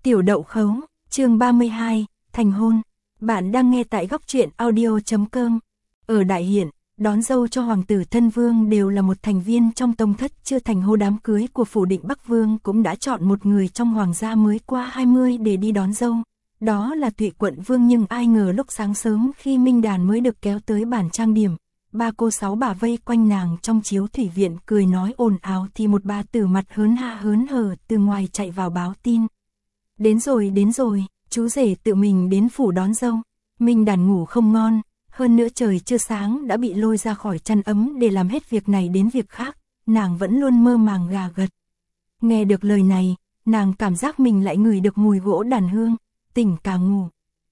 Tiểu Đậu Khấu, chương 32, thành hôn. Bạn đang nghe tại góc truyện audio.com. Ở Đại Hiển, đón dâu cho hoàng tử thân vương đều là một thành viên trong tông thất chưa thành hô. Đám cưới của phủ định Bắc Vương cũng đã chọn một người trong hoàng gia mới qua 20 để đi đón dâu. Đó là Thụy Quận Vương, nhưng ai ngờ lúc sáng sớm khi Minh Đàn mới được kéo tới bản trang điểm, ba cô sáu bà vây quanh nàng trong chiếu thủy viện cười nói ồn ào thì một bà tử mặt hớn hở từ ngoài chạy vào báo tin. Đến rồi, chú rể tự mình đến phủ đón dâu. Minh Đàn ngủ không ngon, hơn nữa trời chưa sáng đã bị lôi ra khỏi chăn ấm để làm hết việc này đến việc khác, nàng vẫn luôn mơ màng gà gật. Nghe được lời này, nàng cảm giác mình lại ngửi được mùi gỗ đàn hương, tỉnh cả ngủ.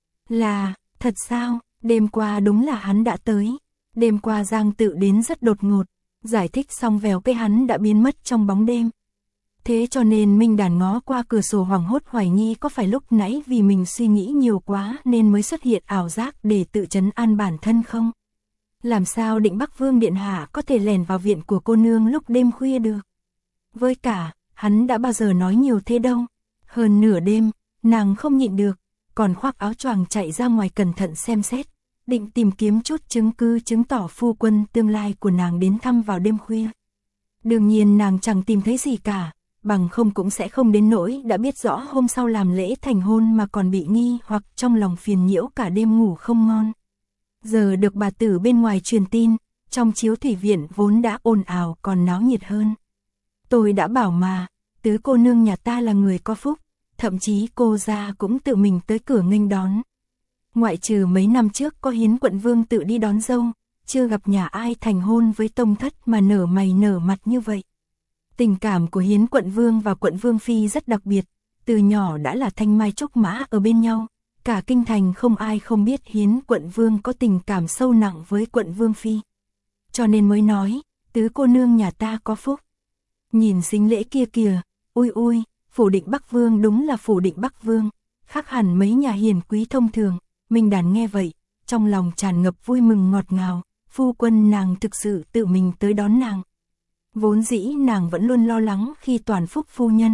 Là, thật sao, đêm qua đúng là hắn đã tới. Đêm qua Giang Tự đến rất đột ngột, giải thích xong vèo cái hắn đã biến mất trong bóng đêm. Thế cho nên Minh Đàn ngó qua cửa sổ hoảng hốt hoài nghi có phải lúc nãy vì mình suy nghĩ nhiều quá nên mới xuất hiện ảo giác để tự trấn an bản thân không? Làm sao định Bắc Vương Điện Hạ có thể lẻn vào viện của cô nương lúc đêm khuya được? Với cả, hắn đã bao giờ nói nhiều thế đâu. Hơn nửa đêm, nàng không nhịn được, còn khoác áo choàng chạy ra ngoài cẩn thận xem xét, định tìm kiếm chút chứng cứ chứng tỏ phu quân tương lai của nàng đến thăm vào đêm khuya. Đương nhiên nàng chẳng tìm thấy gì cả, bằng không cũng sẽ không đến nỗi đã biết rõ hôm sau làm lễ thành hôn mà còn bị nghi hoặc trong lòng phiền nhiễu cả đêm ngủ không ngon. Giờ được bà tử bên ngoài truyền tin, trong chiếu thủy viện vốn đã ồn ào còn náo nhiệt hơn. Tôi đã bảo mà, tứ cô nương nhà ta là người có phúc, thậm chí cô gia cũng tự mình tới cửa nghênh đón. Ngoại trừ mấy năm trước có Hiến Quận Vương tự đi đón dâu, chưa gặp nhà ai thành hôn với tông thất mà nở mày nở mặt như vậy. Tình cảm của Hiến Quận Vương và Quận Vương Phi rất đặc biệt, từ nhỏ đã là thanh mai trúc mã ở bên nhau, cả kinh thành không ai không biết Hiến Quận Vương có tình cảm sâu nặng với Quận Vương Phi. Cho nên mới nói, tứ cô nương nhà ta có phúc. Nhìn sính lễ kia kìa, ui, phủ định Bắc Vương đúng là phủ định Bắc Vương, khác hẳn mấy nhà hiền quý thông thường. Minh Đàn nghe vậy, trong lòng tràn ngập vui mừng ngọt ngào, phu quân nàng thực sự tự mình tới đón nàng. Vốn dĩ nàng vẫn luôn lo lắng khi Toàn Phúc phu nhân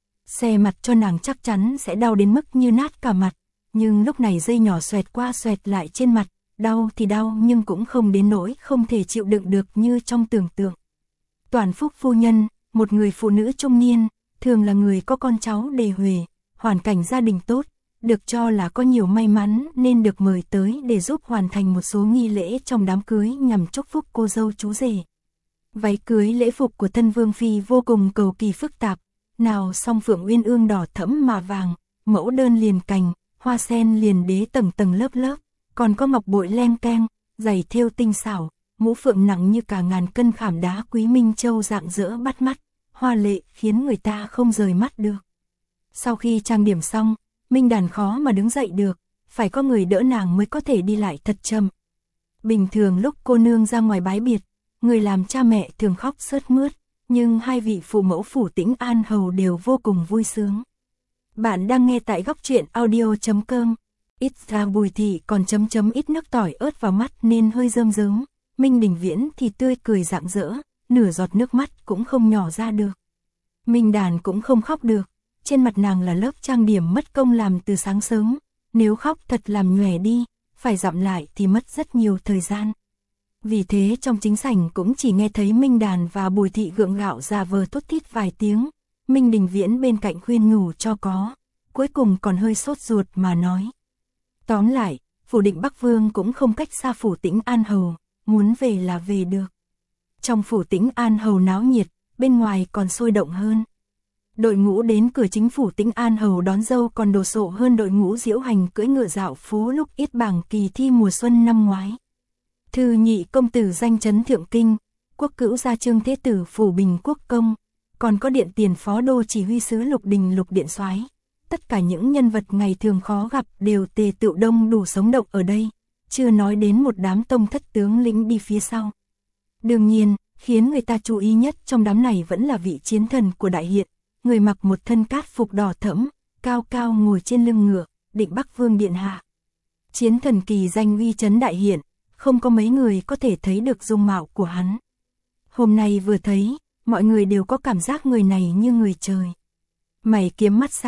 xe mặt cho nàng chắc chắn sẽ đau đến mức như nát cả mặt, nhưng lúc này dây nhỏ xoẹt qua xoẹt lại trên mặt, đau thì đau nhưng cũng không đến nỗi không thể chịu đựng được như trong tưởng tượng. Toàn Phúc phu nhân, một người phụ nữ trung niên, thường là người có con cháu đề huề, hoàn cảnh gia đình tốt, được cho là có nhiều may mắn nên được mời tới để giúp hoàn thành một số nghi lễ trong đám cưới nhằm chúc phúc cô dâu chú rể. Váy cưới lễ phục của thân Vương Phi vô cùng cầu kỳ phức tạp, nào song phượng uyên ương đỏ thẫm mà vàng, mẫu đơn liền cành, hoa sen liền đế tầng tầng lớp, còn có ngọc bội len keng, giày thêu tinh xảo, mũ phượng nặng như cả ngàn cân khảm đá quý minh châu rạng rỡ bắt mắt, hoa lệ khiến người ta không rời mắt được. Sau khi trang điểm xong, Minh Đàn khó mà đứng dậy được, phải có người đỡ nàng mới có thể đi lại thật chậm. Bình thường lúc cô nương ra ngoài bái biệt, người làm cha mẹ thường khóc sướt mướt, nhưng hai vị phụ mẫu phủ Tĩnh An Hầu đều vô cùng vui sướng. Bạn đang nghe tại góc truyện audio.com. Ít ra Bùi Thị còn ít nước tỏi ớt vào mắt nên hơi rơm rớm, Minh Đình Viễn thì tươi cười rạng rỡ, nửa giọt nước mắt cũng không nhỏ ra được. Minh Đàn cũng không khóc được, trên mặt nàng là lớp trang điểm mất công làm từ sáng sớm, nếu khóc thật làm nhòe đi, phải dặm lại thì mất rất nhiều thời gian. Vì thế trong chính sảnh cũng chỉ nghe thấy Minh Đàn và Bùi Thị gượng gạo giả vờ thốt thít vài tiếng, Minh Đình Viễn bên cạnh khuyên nhủ cho có, cuối cùng còn hơi sốt ruột mà nói. Tóm lại, phủ định Bắc Vương cũng không cách xa phủ Tĩnh An Hầu, muốn về là về được. Trong phủ Tĩnh An Hầu náo nhiệt, bên ngoài còn sôi động hơn. Đội ngũ đến cửa chính phủ Tĩnh An Hầu đón dâu còn đồ sộ hơn đội ngũ diễu hành cưỡi ngựa dạo phố lúc yết bảng kỳ thi mùa xuân năm ngoái. Thư nhị công tử danh chấn thượng kinh, quốc cữu gia Trương Thế Tử phủ Bình Quốc công, còn có điện tiền phó đô chỉ huy sứ Lục Đình Lục Điện Soái. Tất cả những nhân vật ngày thường khó gặp đều tề tựu đông đủ sống động ở đây, chưa nói đến một đám tông thất tướng lĩnh đi phía sau. Đương nhiên, khiến người ta chú ý nhất trong đám này vẫn là vị chiến thần của Đại Hiển, người mặc một thân cát phục đỏ thẫm, cao cao ngồi trên lưng ngựa, định Bắc Vương Điện Hạ. Chiến thần kỳ danh uy chấn Đại Hiển, không có mấy người có thể thấy được dung mạo của hắn. Hôm nay vừa thấy, mọi người đều có cảm giác người này như người trời. Mày kiếm mắt sáng,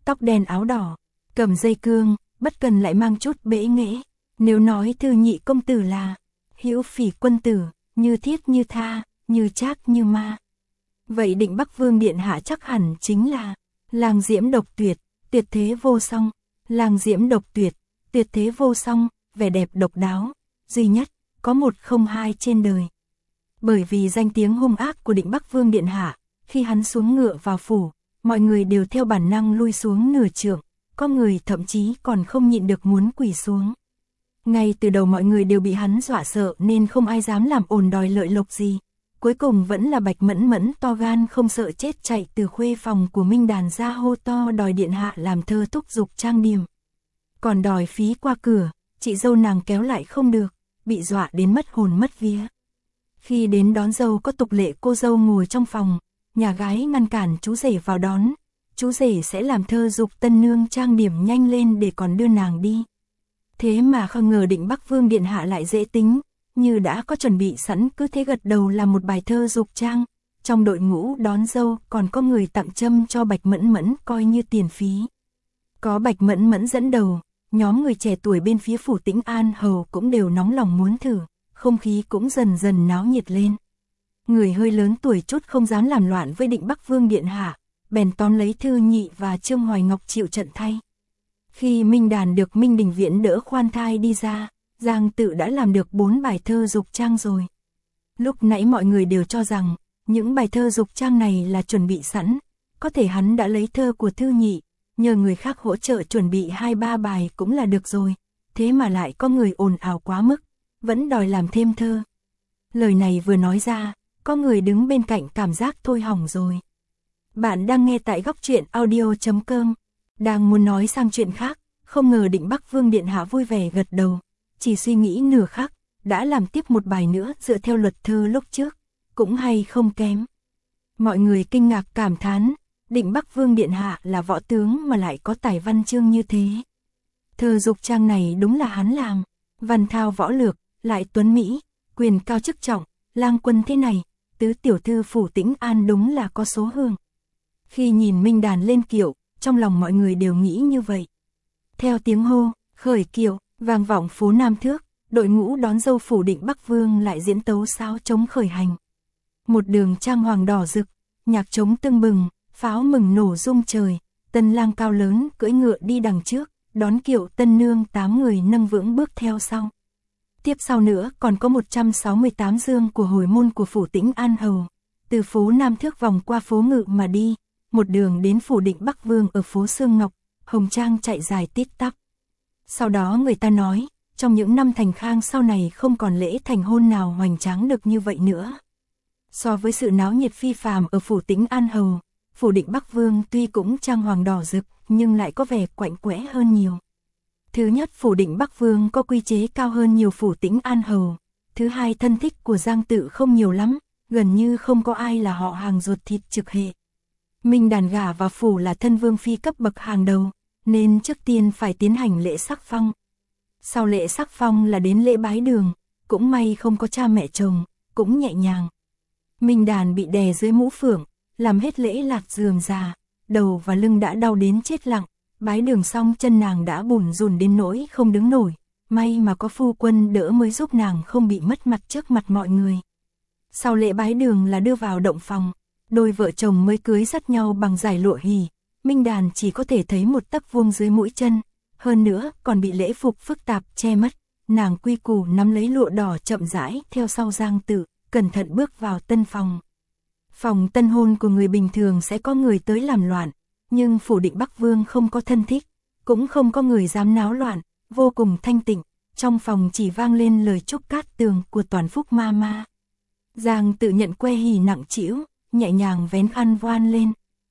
tóc đen áo đỏ, cầm dây cương, bất cần lại mang chút bễ nghễ. Nếu nói Thư nhị công tử là hữu phỉ quân tử, như thiết như tha, như trác như ma, vậy Định Bắc Vương điện hạ chắc hẳn chính là lang diễm độc tuyệt, tuyệt thế vô song, lang diễm độc tuyệt, tuyệt thế vô song, vẻ đẹp độc đáo, duy nhất, có một không hai trên đời. Bởi vì danh tiếng hung ác của Định Bắc Vương điện hạ, khi hắn xuống ngựa vào phủ, mọi người đều theo bản năng lui xuống nửa trượng, có người thậm chí còn không nhịn được muốn quỳ xuống. Ngay từ đầu mọi người đều bị hắn dọa sợ nên không ai dám làm ồn đòi lợi lộc gì. Cuối cùng vẫn là Bạch Mẫn Mẫn to gan không sợ chết chạy từ khuê phòng của Minh Đàn ra hô to đòi điện hạ làm thơ thúc giục trang điểm. Còn đòi phí qua cửa, chị dâu nàng kéo lại không được, bị dọa đến mất hồn mất vía. Khi đến đón dâu có tục lệ cô dâu ngồi trong phòng, nhà gái ngăn cản chú rể vào đón, chú rể sẽ làm thơ giục tân nương trang điểm nhanh lên để còn đưa nàng đi. Thế mà không ngờ Định Bắc Vương điện hạ lại dễ tính, như đã có chuẩn bị sẵn cứ thế gật đầu làm một bài thơ giục trang. Trong đội ngũ đón dâu còn có người tặng trâm cho Bạch Mẫn Mẫn coi như tiền phí. Có Bạch Mẫn Mẫn dẫn đầu, nhóm người trẻ tuổi bên phía phủ Tĩnh An Hầu cũng đều nóng lòng muốn thử, không khí cũng dần dần náo nhiệt lên. Người hơi lớn tuổi chút không dám làm loạn với Định Bắc Vương điện hạ, bèn tóm lấy Thư nhị và Trương Hoài Ngọc chịu trận thay. Khi Minh Đàn được Minh Đình Viễn đỡ khoan thai đi ra, Giang Tự đã làm được 4 bài thơ dục trang rồi. Lúc nãy mọi người đều cho rằng, những bài thơ dục trang này là chuẩn bị sẵn, có thể hắn đã lấy thơ của Thư nhị, nhờ người khác hỗ trợ chuẩn bị 2-3 bài cũng là được rồi, thế mà lại có người ồn ào quá mức, vẫn đòi làm thêm thơ. Lời này vừa nói ra, có người đứng bên cạnh cảm giác thôi hỏng rồi. Bạn đang nghe tại Góc Truyện Audio.com, đang muốn nói sang chuyện khác, không ngờ Định Bắc Vương điện hạ vui vẻ gật đầu, chỉ suy nghĩ nửa khắc, đã làm tiếp một bài nữa dựa theo luật thơ lúc trước, cũng hay không kém. Mọi người kinh ngạc cảm thán, Định Bắc Vương điện hạ là võ tướng mà lại có tài văn chương như thế. Thơ dục trang này đúng là hắn làm, văn thao võ lược, lại tuấn mỹ, quyền cao chức trọng, lang quân thế này, tứ tiểu thư phủ Tĩnh An đúng là có số hương. Khi nhìn Minh Đàn lên kiệu, trong lòng mọi người đều nghĩ như vậy. Theo tiếng hô, khởi kiệu, vang vọng phố Nam Thước, đội ngũ đón dâu phủ Định Bắc Vương lại diễn tấu sáo trống khởi hành. Một đường trang hoàng đỏ rực, nhạc trống tưng bừng, pháo mừng nổ rung trời, tân lang cao lớn cưỡi ngựa đi đằng trước, đón kiệu tân nương 8 người nâng vững bước theo sau. Tiếp sau nữa còn có 168 dương của hồi môn của phủ Tĩnh An Hầu, từ phố Nam Thước vòng qua phố Ngự mà đi, một đường đến phủ Định Bắc Vương ở phố Sương Ngọc, hồng trang chạy dài tít tắp. Sau đó người ta nói, trong những năm thành khang sau này không còn lễ thành hôn nào hoành tráng được như vậy nữa. So với sự náo nhiệt phi phàm ở phủ Tĩnh An Hầu, phủ Định Bắc Vương tuy cũng trang hoàng đỏ rực nhưng lại có vẻ quạnh quẽ hơn nhiều. Thứ nhất, phủ Định Bắc Vương có quy chế cao hơn nhiều phủ Tĩnh An Hầu. Thứ hai, thân thích của Giang Tự không nhiều lắm, gần như không có ai là họ hàng ruột thịt trực hệ. Minh Đàn gả vào phủ là thân vương phi cấp bậc hàng đầu, nên trước tiên phải tiến hành lễ sắc phong. Sau lễ sắc phong là đến lễ bái đường, cũng may không có cha mẹ chồng, cũng nhẹ nhàng. Minh Đàn bị đè dưới mũ phượng, làm hết lễ lạc rườm rà, đầu và lưng đã đau đến chết lặng, bái đường xong chân nàng đã bủn rủn đến nỗi không đứng nổi, may mà có phu quân đỡ mới giúp nàng không bị mất mặt trước mặt mọi người. Sau lễ bái đường là đưa vào động phòng, đôi vợ chồng mới cưới dắt nhau bằng dải lụa hỉ, Minh Đàn chỉ có thể thấy một tấc vuông dưới mũi chân, hơn nữa còn bị lễ phục phức tạp che mất, nàng quy củ nắm lấy lụa đỏ chậm rãi theo sau Giang Tự, cẩn thận bước vào tân phòng. Phòng tân hôn của người bình thường sẽ có người tới làm loạn, nhưng phủ Định Bắc Vương không có thân thích, cũng không có người dám náo loạn, vô cùng thanh tịnh, trong phòng chỉ vang lên lời chúc cát tường của Toàn Phúc ma ma. Giang Tự nhận que hỉ nặng trĩu, nhẹ nhàng vén khăn voan lên.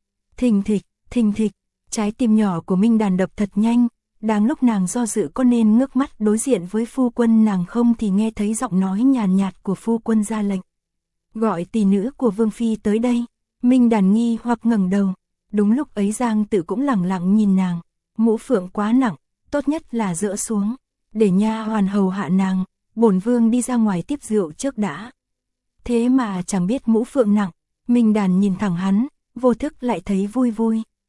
Thình thịch, trái tim nhỏ của Minh Đàn đập thật nhanh, đang lúc nàng do dự có nên ngước mắt đối diện với phu quân nàng không thì nghe thấy giọng nói nhàn nhạt của phu quân ra lệnh. Gọi tỷ nữ của Vương Phi tới đây. Minh Đàn nghi hoặc ngẩng đầu. Đúng lúc ấy Giang Tự cũng lẳng lặng nhìn nàng, mũ phượng quá nặng, tốt nhất là dỡ xuống, để nha hoàn hầu hạ nàng, bổn vương đi ra ngoài tiếp rượu trước đã. Thế mà chẳng biết mũ phượng nặng, Minh Đàn nhìn thẳng hắn, vô thức lại thấy vui vui.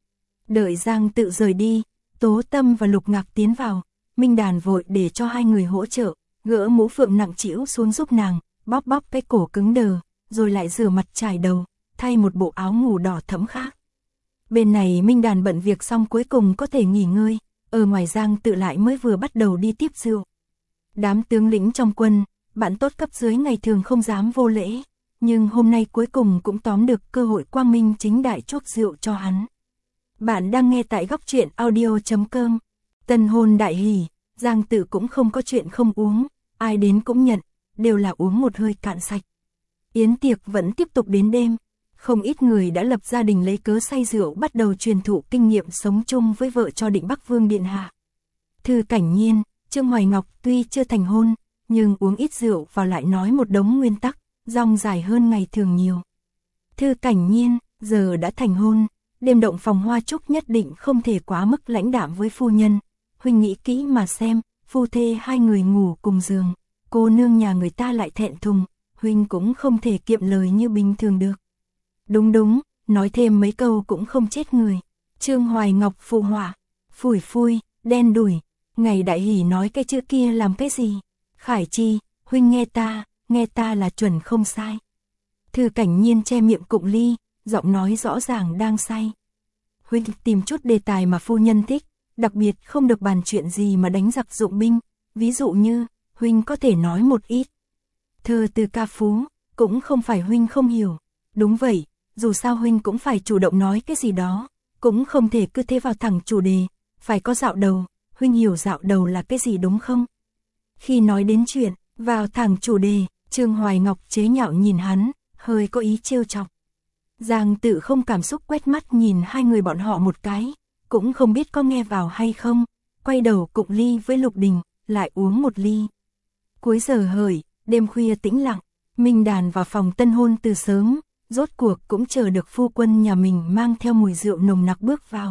Đợi Giang Tự rời đi, Tố Tâm và Lục Ngạc tiến vào, Minh Đàn vội để cho hai người hỗ trợ, gỡ mũ phượng nặng trĩu xuống giúp nàng, bóp bóp cái cổ cứng đờ, rồi lại rửa mặt chải đầu, thay một bộ áo ngủ đỏ thẫm khác. Bên này Minh Đàn bận việc xong cuối cùng có thể nghỉ ngơi, ở ngoài Giang Tự lại mới vừa bắt đầu đi tiếp rượu. Đám tướng lĩnh trong quân, bạn tốt cấp dưới ngày thường không dám vô lễ, nhưng hôm nay cuối cùng cũng tóm được cơ hội quang minh chính đại chuốc rượu cho hắn. Bạn đang nghe tại góc truyện audio.com. Tân hôn đại hỷ, Giang Tự cũng không có chuyện không uống, ai đến cũng nhận, đều là uống một hơi cạn sạch. Yến tiệc vẫn tiếp tục đến đêm, không ít người đã lập gia đình lấy cớ say rượu bắt đầu truyền thụ kinh nghiệm sống chung với vợ cho Định Bắc Vương điện hạ. Thư Cảnh Nhiên, Trương Hoài Ngọc tuy chưa thành hôn, nhưng uống ít rượu vào lại nói một đống nguyên tắc, dòng dài hơn ngày thường nhiều. Thư Cảnh Nhiên, giờ đã thành hôn, đêm động phòng hoa trúc nhất định không thể quá mức lãnh đạm với phu nhân. Huynh nghĩ kỹ mà xem, phu thê hai người ngủ cùng giường, cô nương nhà người ta lại thẹn thùng, Huynh cũng không thể kiệm lời như bình thường được. Đúng đúng, nói thêm mấy câu cũng không chết người. Trương Hoài Ngọc phụ họa, phủi phui, đen đủi, ngày đại hỷ nói cái chữ kia làm cái gì? Khải Chi, Huynh nghe ta là chuẩn không sai. Thư Cảnh Nhiên che miệng cụng ly, giọng nói rõ ràng đang say. Huynh tìm chút đề tài mà phu nhân thích, đặc biệt không được bàn chuyện gì mà đánh giặc dụng binh, ví dụ như, Huynh có thể nói một ít. Thơ từ ca phú, cũng không phải Huynh không hiểu. Đúng vậy, dù sao Huynh cũng phải chủ động nói cái gì đó, cũng không thể cứ thế vào thẳng chủ đề, phải có dạo đầu, Huynh hiểu dạo đầu là cái gì đúng không? Khi nói đến chuyện, vào thẳng chủ đề, Trương Hoài Ngọc chế nhạo nhìn hắn, hơi có ý trêu chọc. Giang Tự không cảm xúc quét mắt nhìn hai người bọn họ một cái, cũng không biết có nghe vào hay không, quay đầu cụng ly với Lục Đình, lại uống một ly. Cuối giờ hợi, đêm khuya tĩnh lặng, Minh Đàn vào phòng tân hôn từ sớm, rốt cuộc cũng chờ được phu quân nhà mình mang theo mùi rượu nồng nặc bước vào.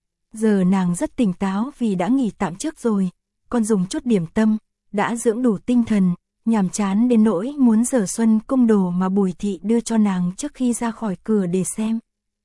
Giờ nàng rất tỉnh táo vì đã nghỉ tạm trước rồi, còn dùng chút điểm tâm, đã dưỡng đủ tinh thần, nhàm chán đến nỗi muốn dở Xuân Cung đồ mà Bùi Thị đưa cho nàng trước khi ra khỏi cửa để xem.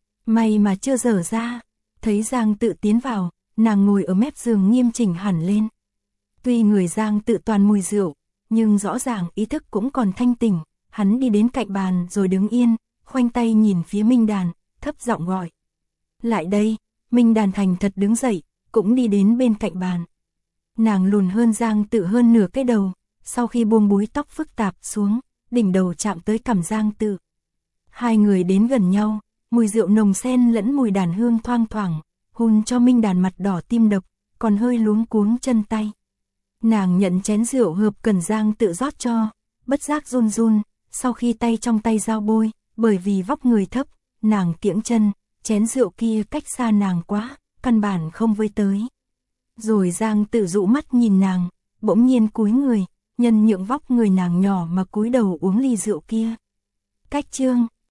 May mà chưa dở ra, thấy Giang Tự tiến vào, nàng ngồi ở mép giường nghiêm chỉnh hẳn lên. Tuy người Giang Tự toàn mùi rượu, nhưng rõ ràng ý thức cũng còn thanh tỉnh, hắn đi đến cạnh bàn rồi đứng yên, khoanh tay nhìn phía Minh Đàn, thấp giọng gọi. Lại đây, Minh Đàn thành thật đứng dậy, cũng đi đến bên cạnh bàn. Nàng lùn hơn Giang Tự hơn nửa cái đầu, sau khi buông búi tóc phức tạp xuống, đỉnh đầu chạm tới cằm Giang Tự. Hai người đến gần nhau, mùi rượu nồng xen lẫn mùi đàn hương thoang thoảng, hun cho Minh Đàn mặt đỏ tim đập, còn hơi luống cuống chân tay. Nàng nhận chén rượu hợp cần Giang Tự rót cho, bất giác run run, sau khi tay trong tay giao bôi, bởi vì vóc người thấp, nàng kiễng chân, chén rượu kia cách xa nàng quá, căn bản không với tới. Rồi Giang Tự dụ mắt nhìn nàng, bỗng nhiên cúi người, nhân nhượng vóc người nàng nhỏ mà cúi đầu uống ly rượu kia. Cách chương